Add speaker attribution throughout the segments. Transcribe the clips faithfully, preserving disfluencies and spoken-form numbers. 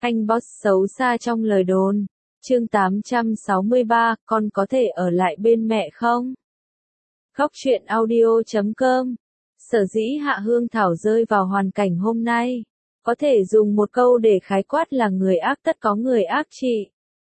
Speaker 1: Anh boss xấu xa trong lời đồn. Chương tám trăm sáu mươi ba, con có thể ở lại bên mẹ không? Góc truyện audio chấm com. Sở dĩ Hạ Hương Thảo rơi vào hoàn cảnh hôm nay, có thể dùng một câu để khái quát là người ác tất có người ác trị.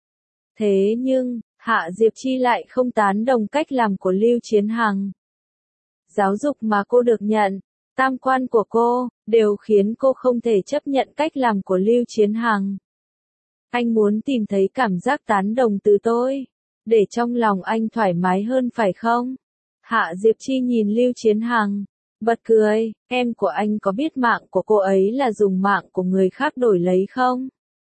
Speaker 1: Thế nhưng, Hạ Diệp Chi lại không tán đồng cách làm của Lưu Chiến Hằng. Giáo dục mà cô được nhận, tam quan của cô, đều khiến cô không thể chấp nhận cách làm của Lưu Chiến Hằng. Anh muốn tìm thấy cảm giác tán đồng từ tôi, để trong lòng anh thoải mái hơn phải không? Hạ Diệp Chi nhìn Lưu Chiến Hằng, bật cười, em của anh có biết mạng của cô ấy là dùng mạng của người khác đổi lấy không?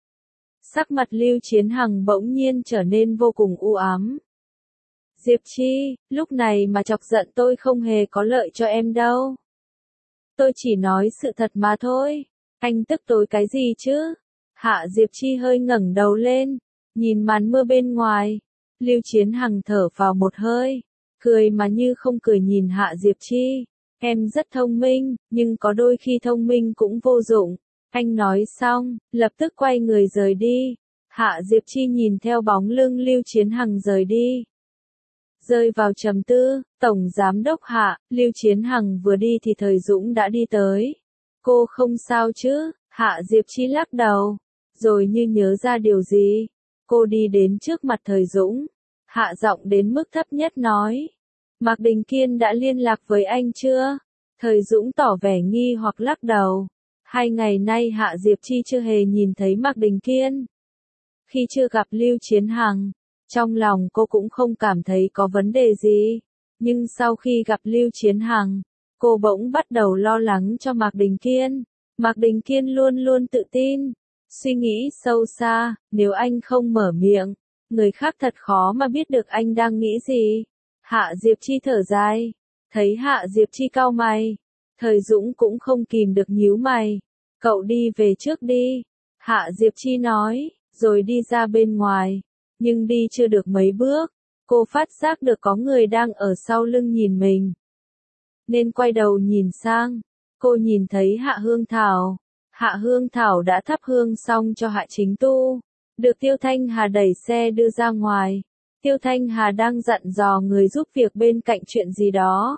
Speaker 1: Sắc mặt Lưu Chiến Hằng bỗng nhiên trở nên vô cùng u ám. Diệp Chi, lúc này mà chọc giận tôi không hề có lợi cho em đâu. Tôi chỉ nói sự thật mà thôi. Anh tức tối cái gì chứ? Hạ Diệp Chi hơi ngẩng đầu lên, nhìn màn mưa bên ngoài. Lưu Chiến Hằng thở vào một hơi, cười mà như không cười nhìn Hạ Diệp Chi. Em rất thông minh, nhưng có đôi khi thông minh cũng vô dụng. Anh nói xong, lập tức quay người rời đi. Hạ Diệp Chi nhìn theo bóng lưng Lưu Chiến Hằng rời đi. Rơi vào trầm tư, Tổng Giám đốc Hạ, Lưu Chiến Hằng vừa đi thì Thời Dũng đã đi tới. Cô không sao chứ? Hạ Diệp Chi lắc đầu, rồi như nhớ ra điều gì. Cô đi đến trước mặt Thời Dũng, hạ giọng đến mức thấp nhất nói. Mạc Đình Kiên đã liên lạc với anh chưa? Thời Dũng tỏ vẻ nghi hoặc lắc đầu. Hai ngày nay Hạ Diệp Chi chưa hề nhìn thấy Mạc Đình Kiên. Khi chưa gặp Lưu Chiến Hằng, trong lòng cô cũng không cảm thấy có vấn đề gì. Nhưng sau khi gặp Lưu Chiến Hằng, cô bỗng bắt đầu lo lắng cho Mạc Đình Kiên. Mạc Đình Kiên luôn luôn tự tin, suy nghĩ sâu xa, nếu anh không mở miệng, người khác thật khó mà biết được anh đang nghĩ gì. Hạ Diệp Chi thở dài, thấy Hạ Diệp Chi cau mày, Thời Dũng cũng không kìm được nhíu mày. Cậu đi về trước đi, Hạ Diệp Chi nói, rồi đi ra bên ngoài. Nhưng đi chưa được mấy bước, cô phát giác được có người đang ở sau lưng nhìn mình. Nên quay đầu nhìn sang, cô nhìn thấy Hạ Hương Thảo. Hạ Hương Thảo đã thắp hương xong cho Hạ Chính Tu, được Tiêu Thanh Hà đẩy xe đưa ra ngoài. Tiêu Thanh Hà đang dặn dò người giúp việc bên cạnh chuyện gì đó.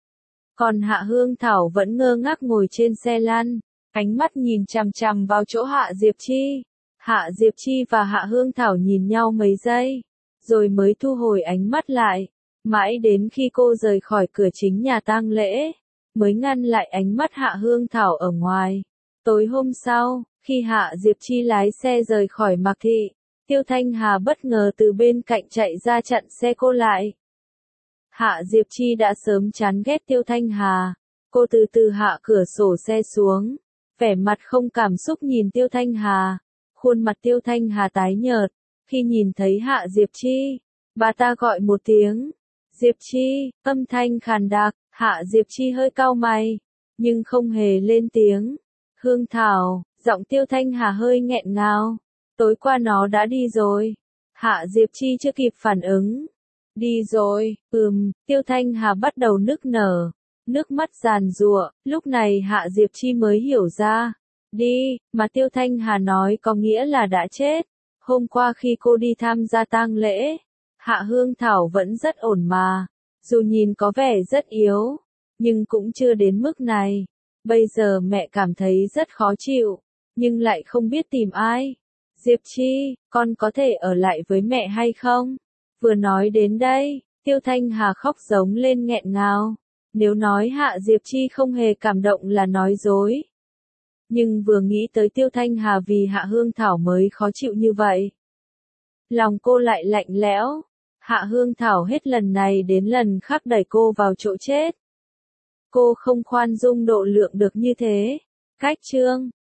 Speaker 1: Còn Hạ Hương Thảo vẫn ngơ ngác ngồi trên xe lăn, ánh mắt nhìn chằm chằm vào chỗ Hạ Diệp Chi. Hạ Diệp Chi và Hạ Hương Thảo nhìn nhau mấy giây, rồi mới thu hồi ánh mắt lại. Mãi đến khi cô rời khỏi cửa chính nhà tang lễ, mới ngăn lại ánh mắt Hạ Hương Thảo ở ngoài. Tối hôm sau, khi Hạ Diệp Chi lái xe rời khỏi Mạc Thị, Tiêu Thanh Hà bất ngờ từ bên cạnh chạy ra chặn xe cô lại. Hạ Diệp Chi đã sớm chán ghét Tiêu Thanh Hà. Cô từ từ hạ cửa sổ xe xuống, vẻ mặt không cảm xúc nhìn Tiêu Thanh Hà. Khuôn mặt Tiêu Thanh Hà tái nhợt, khi nhìn thấy Hạ Diệp Chi, bà ta gọi một tiếng. Diệp Chi, âm thanh khàn đặc. Hạ Diệp Chi hơi cau mày, nhưng không hề lên tiếng. Hương Thảo, giọng Tiêu Thanh Hà hơi nghẹn ngào. Tối qua nó đã đi rồi. Hạ Diệp Chi chưa kịp phản ứng. Đi rồi, ừm, Tiêu Thanh Hà bắt đầu nức nở, nước mắt giàn giụa. Lúc này Hạ Diệp Chi mới hiểu ra. Đi, mà Tiêu Thanh Hà nói có nghĩa là đã chết. Hôm qua khi cô đi tham gia tang lễ, Hạ Hương Thảo vẫn rất ổn mà. Dù nhìn có vẻ rất yếu, nhưng cũng chưa đến mức này. Bây giờ mẹ cảm thấy rất khó chịu, nhưng lại không biết tìm ai. Diệp Chi, con có thể ở lại với mẹ hay không? Vừa nói đến đây, Tiêu Thanh Hà khóc giống lên nghẹn ngào. Nếu nói Hạ Diệp Chi không hề cảm động là nói dối. Nhưng vừa nghĩ tới Tiêu Thanh Hà vì Hạ Hương Thảo mới khó chịu như vậy, lòng cô lại lạnh lẽo. Hạ Hương Thảo hết lần này đến lần khác đẩy cô vào chỗ chết. Cô không khoan dung độ lượng được như thế. Cách chương